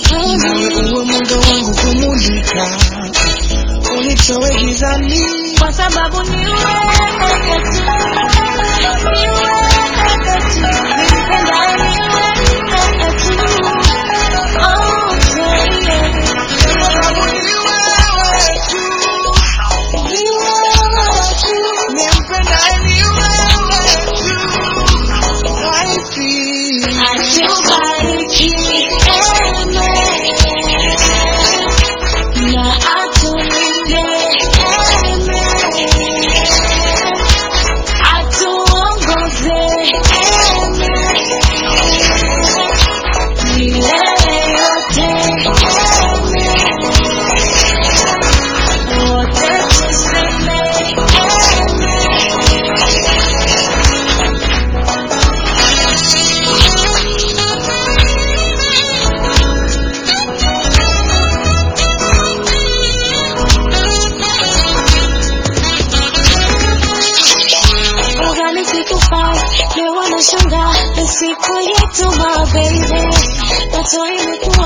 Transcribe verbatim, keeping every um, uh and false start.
Nawe uwe mwanga wangu kumulika, unitoe gizani, kwa sababu ni wewe tu, ni wewe tu, nipenda ni wewe tu. Oh yeah, kwa sababu ni wewe tu, ni wewe tu, nipenda ni wewe tu. Waifi atubariki amen, na atulinde amen, atuongoze amen, milele yote amen, wote tuseme amen. Ugani sikufai, leo wanashangaa, ni siku yetu my baby, watu imekuwa